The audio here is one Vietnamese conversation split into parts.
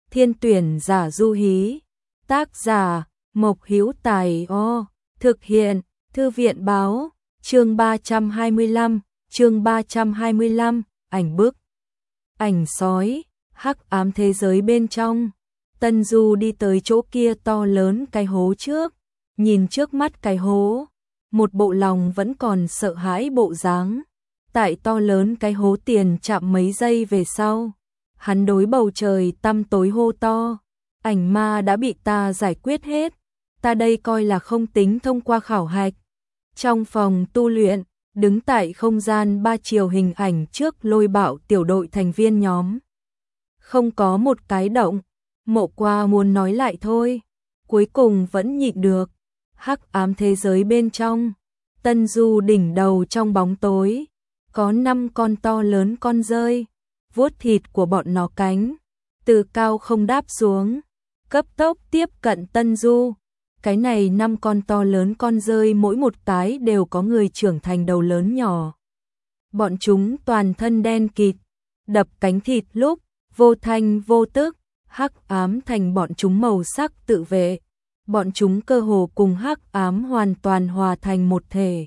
Thiên tuyển giả du hí. Tác giả Mộc Hữu Tài. Thực hiện Thư viện báo. Chương 325, ảnh bức. Ảnh sói. Hắc ám thế giới bên trong. Tân Du đi tới chỗ kia to lớn cái hố trước, nhìn trước mắt cái hố, một bộ lòng vẫn còn sợ hãi bộ dáng. Tại to lớn cái hố tiền chạm mấy giây về sau, hắn đối bầu trời tăm tối hô to, ảnh ma đã bị ta giải quyết hết, ta đây coi là không tính thông qua khảo hạch. Trong phòng tu luyện, đứng tại không gian 3 chiều hình ảnh trước Lôi Bạo tiểu đội thành viên nhóm. Không có một cái động, Mộ Qua muốn nói lại thôi, cuối cùng vẫn nhịn được. Hắc ám thế giới bên trong, Tân Du đỉnh đầu trong bóng tối, có 5 con to lớn con dơi, vuốt thịt của bọn nó cánh, từ cao không đáp xuống, cấp tốc tiếp cận Tân Du. Cái này 5 con to lớn con dơi mỗi một cái đều có người trưởng thành đầu lớn nhỏ. Bọn chúng toàn thân đen kịt, đập cánh thịt lúc, vô thanh vô tức, hắc ám thành bọn chúng màu sắc tự vệ. Bọn chúng cơ hồ cùng hắc ám hoàn toàn hòa thành một thể.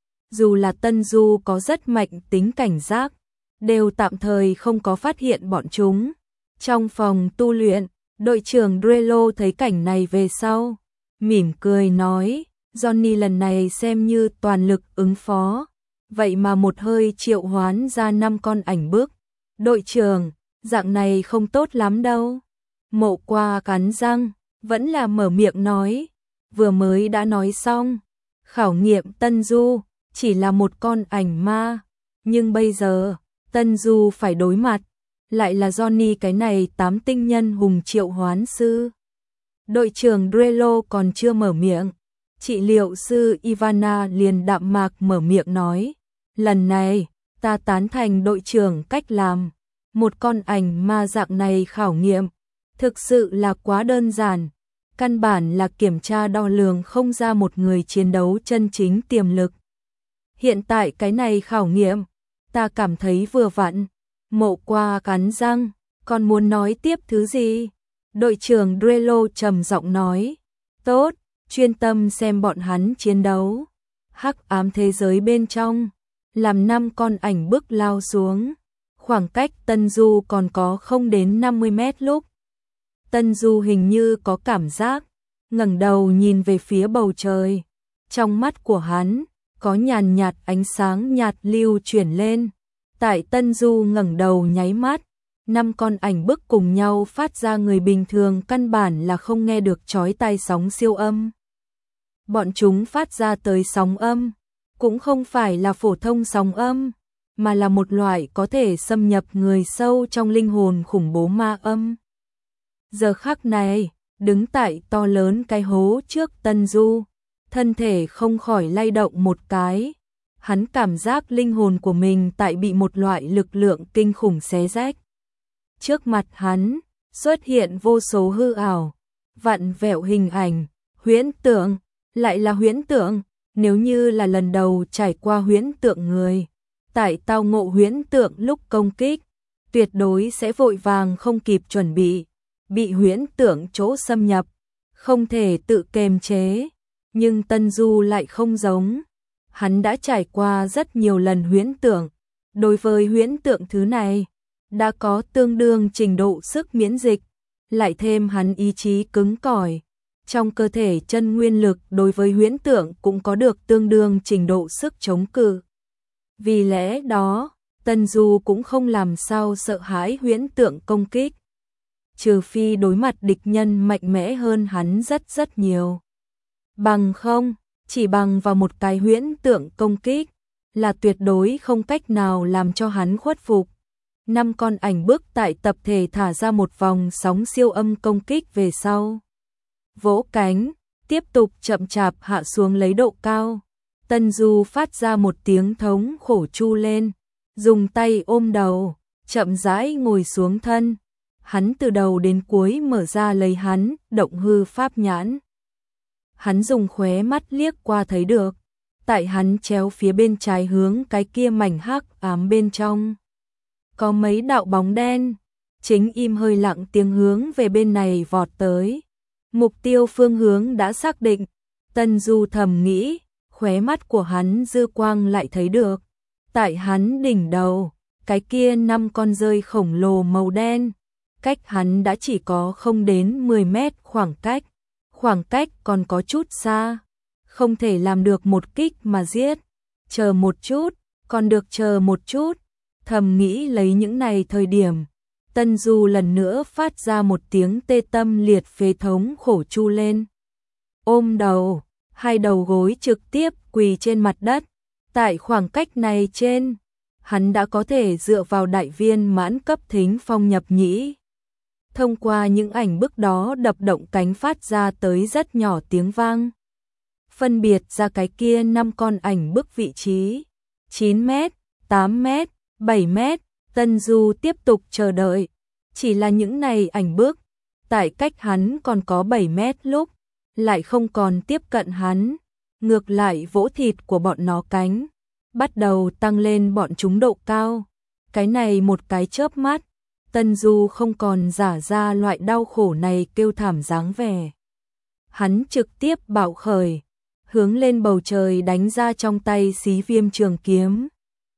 Dù là Tân Du có rất mạnh tính cảnh giác, đều tạm thời không có phát hiện bọn chúng. Trong phòng tu luyện, đội trưởng Drello thấy cảnh này về sau, mỉm cười nói, Johnny lần này xem như toàn lực ứng phó, vậy mà một hơi triệu hoán ra 5 con ảnh bức. Đội trưởng, dạng này không tốt lắm đâu. Mộ Qua cắn răng, vẫn là mở miệng nói, vừa mới đã nói xong, khảo nghiệm Tân Du chỉ là một con ảnh ma, nhưng bây giờ Tân Du phải đối mặt, lại là Johnny cái này 8 tinh nhân hùng triệu hoán sư. Đội trưởng Drello còn chưa mở miệng, trị liệu sư Ivana liền đạm mạc mở miệng nói, lần này ta tán thành đội trưởng cách làm, một con ảnh ma dạng này khảo nghiệm thực sự là quá đơn giản, căn bản là kiểm tra đo lường không ra một người chiến đấu chân chính tiềm lực. Hiện tại cái này khảo nghiệm, ta cảm thấy vừa vặn. Mộ Qua cắn răng, còn muốn nói tiếp thứ gì? Đội trưởng Drello trầm giọng nói, tốt, chuyên tâm xem bọn hắn chiến đấu. Hắc ám thế giới bên trong, làm 5 con ảnh bức lao xuống, khoảng cách Tân Du còn có không đến 50 mét lúc. Tân Du hình như có cảm giác, ngẩng đầu nhìn về phía bầu trời, trong mắt của hắn có nhàn nhạt ánh sáng nhạt lưu chuyển lên. Tại Tân Du ngẩng đầu nháy mắt, 5 con ảnh bức cùng nhau phát ra người bình thường căn bản là không nghe được chói tai sóng siêu âm. Bọn chúng phát ra tới sóng âm, cũng không phải là phổ thông sóng âm, mà là một loại có thể xâm nhập người sâu trong linh hồn khủng bố ma âm. Giờ khắc này, đứng tại to lớn cái hố trước Tân Du, thân thể không khỏi lay động một cái. Hắn cảm giác linh hồn của mình tại bị một loại lực lượng kinh khủng xé rách. Trước mặt hắn, xuất hiện vô số hư ảo, vặn vẹo hình ảnh, huyễn tượng, lại là huyễn tượng, nếu như là lần đầu trải qua huyễn tượng người. Tại tao ngộ huyễn tượng lúc công kích, tuyệt đối sẽ vội vàng không kịp chuẩn bị huyễn tượng chỗ xâm nhập, không thể tự kiềm chế. Nhưng Tân Du lại không giống. Hắn đã trải qua rất nhiều lần huyễn tượng, đối với huyễn tượng thứ này, đã có tương đương trình độ sức miễn dịch, lại thêm hắn ý chí cứng cỏi, trong cơ thể chân nguyên lực đối với huyễn tượng cũng có được tương đương trình độ sức chống cự. Vì lẽ đó, Tân Du cũng không làm sao sợ hãi huyễn tượng công kích, trừ phi đối mặt địch nhân mạnh mẽ hơn hắn rất nhiều. Bằng không, chỉ bằng vào một cái huyễn tượng công kích, là tuyệt đối không cách nào làm cho hắn khuất phục. 5 con ảnh bức tại tập thể thả ra một vòng sóng siêu âm công kích về sau. Vỗ cánh, tiếp tục chậm chạp hạ xuống lấy độ cao. Tân Du phát ra một tiếng thống khổ chu lên, dùng tay ôm đầu, chậm rãi ngồi xuống thân. Hắn từ đầu đến cuối mở ra lấy hắn, động hư pháp nhãn. Hắn dùng khóe mắt liếc qua thấy được, tại hắn chéo phía bên trái hướng cái kia mảnh hắc ám bên trong, có mấy đạo bóng đen, chính im hơi lặng tiếng hướng về bên này vọt tới. Mục tiêu phương hướng đã xác định, Tân Du thầm nghĩ, khóe mắt của hắn dư quang lại thấy được. Tại hắn đỉnh đầu, cái kia 5 con dơi khổng lồ màu đen, cách hắn đã chỉ có không đến 10 mét khoảng cách còn có chút xa, không thể làm được một kích mà giết. Chờ một chút, còn được chờ một chút, thầm nghĩ lấy những này thời điểm. Tân Du lần nữa phát ra một tiếng tê tâm liệt phế thống khổ chu lên. Ôm đầu, hai đầu gối trực tiếp quỳ trên mặt đất. Tại khoảng cách này trên, hắn đã có thể dựa vào đại viên mãn cấp thính phong nhập nhĩ. Thông qua những ảnh bức đó đập động cánh phát ra tới rất nhỏ tiếng vang. Phân biệt ra cái kia 5 con ảnh bức vị trí. 9 mét, 8 mét, 7 mét, Tân Du tiếp tục chờ đợi. Chỉ là những này ảnh bức, tại cách hắn còn có 7 mét lúc, lại không còn tiếp cận hắn. Ngược lại vỗ thịt của bọn nó cánh, bắt đầu tăng lên bọn chúng độ cao. Cái này một cái chớp mắt, Tân Du không còn giả ra loại đau khổ này kêu thảm dáng vẻ. Hắn trực tiếp bạo khởi, hướng lên bầu trời đánh ra trong tay xí viêm trường kiếm.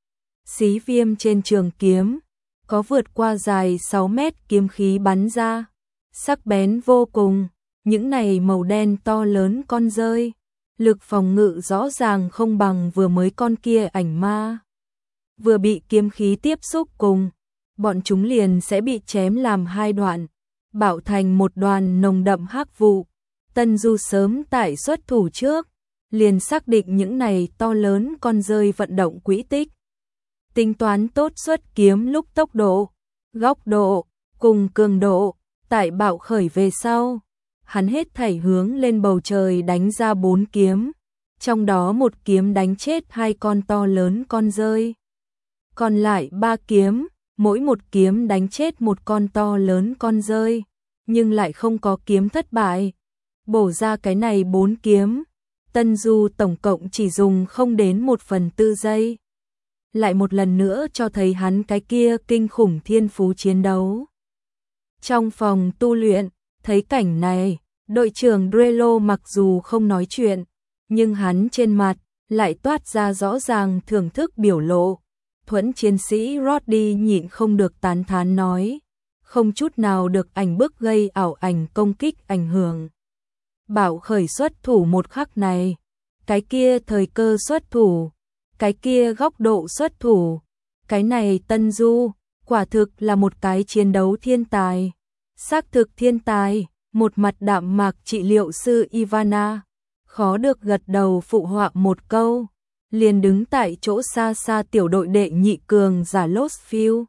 Xí viêm trên trường kiếm, có vượt qua dài 6 mét kiếm khí bắn ra, sắc bén vô cùng. Những này màu đen to lớn con dơi, lực phòng ngự rõ ràng không bằng vừa mới con kia ảnh ma. Vừa bị kiếm khí tiếp xúc cùng, bọn chúng liền sẽ bị chém làm hai đoạn, bạo thành một đoàn nồng đậm hắc vụ. Tân Du sớm tại xuất thủ trước, liền xác định những này to lớn con dơi vận động quỹ tích. Tính toán tốt xuất kiếm lúc tốc độ, góc độ, cùng cường độ, tại bạo khởi về sau. Hắn hết thảy hướng lên bầu trời đánh ra 4 kiếm, trong đó một kiếm đánh chết 2 con to lớn con dơi. Còn lại 3 kiếm, mỗi một kiếm đánh chết một con to lớn con dơi, nhưng lại không có kiếm thất bại. Bổ ra cái này 4 kiếm, Tân Du tổng cộng chỉ dùng không đến 1/4 giây. Lại một lần nữa cho thấy hắn cái kia kinh khủng thiên phú chiến đấu. Trong phòng tu luyện, thấy cảnh này, đội trưởng Drello mặc dù không nói chuyện, nhưng hắn trên mặt lại toát ra rõ ràng thưởng thức biểu lộ. Thuẫn chiến sĩ Roddy nhịn không được tán thán nói, không chút nào được ảnh bức gây ảo ảnh công kích ảnh hưởng. Bảo khởi xuất thủ một khắc này, cái kia thời cơ xuất thủ, cái kia góc độ xuất thủ, cái này Tân Du, quả thực là một cái chiến đấu thiên tài. Xác thực thiên tài, một mặt đạm mạc trị liệu sư Ivana, khó được gật đầu phụ họa một câu, liền đứng tại chỗ xa xa tiểu đội đệ nhị cường giả Lostfield.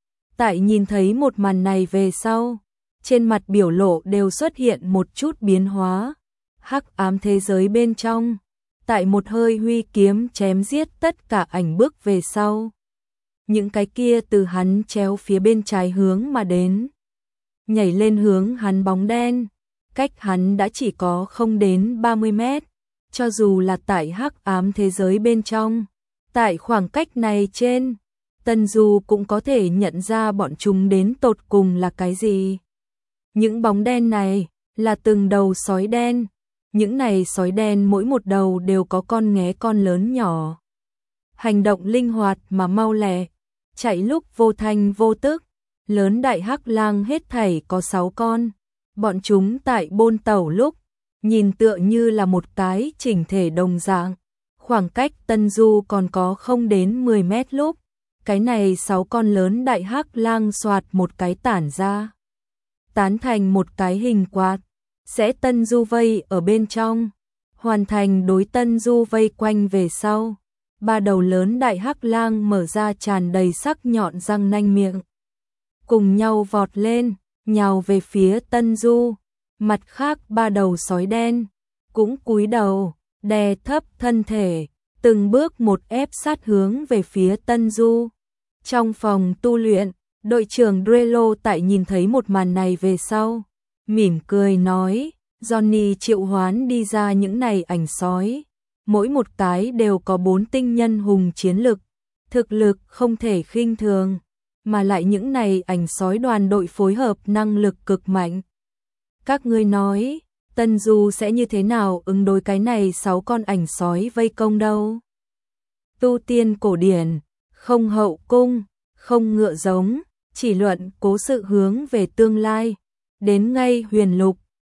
Tại nhìn thấy một màn này về sau, trên mặt biểu lộ đều xuất hiện một chút biến hóa. Hắc ám thế giới bên trong, tại một hơi huy kiếm chém giết tất cả ảnh bức về sau. Những cái kia từ hắn chéo phía bên trái hướng mà đến, nhảy lên hướng hắn bóng đen, cách hắn đã chỉ có không đến 30 mét. Cho dù là tại hắc ám thế giới bên trong, tại khoảng cách này trên, Tân Du cũng có thể nhận ra bọn chúng đến tột cùng là cái gì. Những bóng đen này là từng đầu sói đen. Những này sói đen mỗi một đầu đều có con nghé con lớn nhỏ. Hành động linh hoạt mà mau lẹ, chạy lúc vô thanh vô tức. Lớn đại hắc lang hết thảy có 6 con. Bọn chúng tại bôn tẩu lúc, nhìn tựa như là một cái chỉnh thể đồng dạng. Khoảng cách Tân Du còn có không đến 10 mét lúc, cái này 6 con lớn đại hắc lang xoạt một cái tản ra, tán thành một cái hình quạt, sẽ Tân Du vây ở bên trong, hoàn thành đối Tân Du vây quanh về sau. 3 đầu lớn đại hắc lang mở ra tràn đầy sắc nhọn răng nanh miệng, cùng nhau vọt lên, nhào về phía Tân Du. Mặt khác 3 đầu sói đen cũng cúi đầu, đè thấp thân thể, từng bước một ép sát hướng về phía Tân Du. Trong phòng tu luyện, đội trưởng Drello tại nhìn thấy một màn này về sau, mỉm cười nói, Johnny triệu hoán đi ra những này ảnh sói, mỗi một cái đều có 4 tinh nhân hùng chiến lực, thực lực không thể khinh thường. mà lại những này ảnh sói đoàn đội phối hợp năng lực cực mạnh. Các ngươi nói, Tân Du sẽ như thế nào ứng đối cái này 6 con ảnh sói vây công đâu? Tu tiên cổ điển, không hậu cung, không ngựa giống, chỉ luận cố sự hướng về tương lai, đến ngay huyền lục,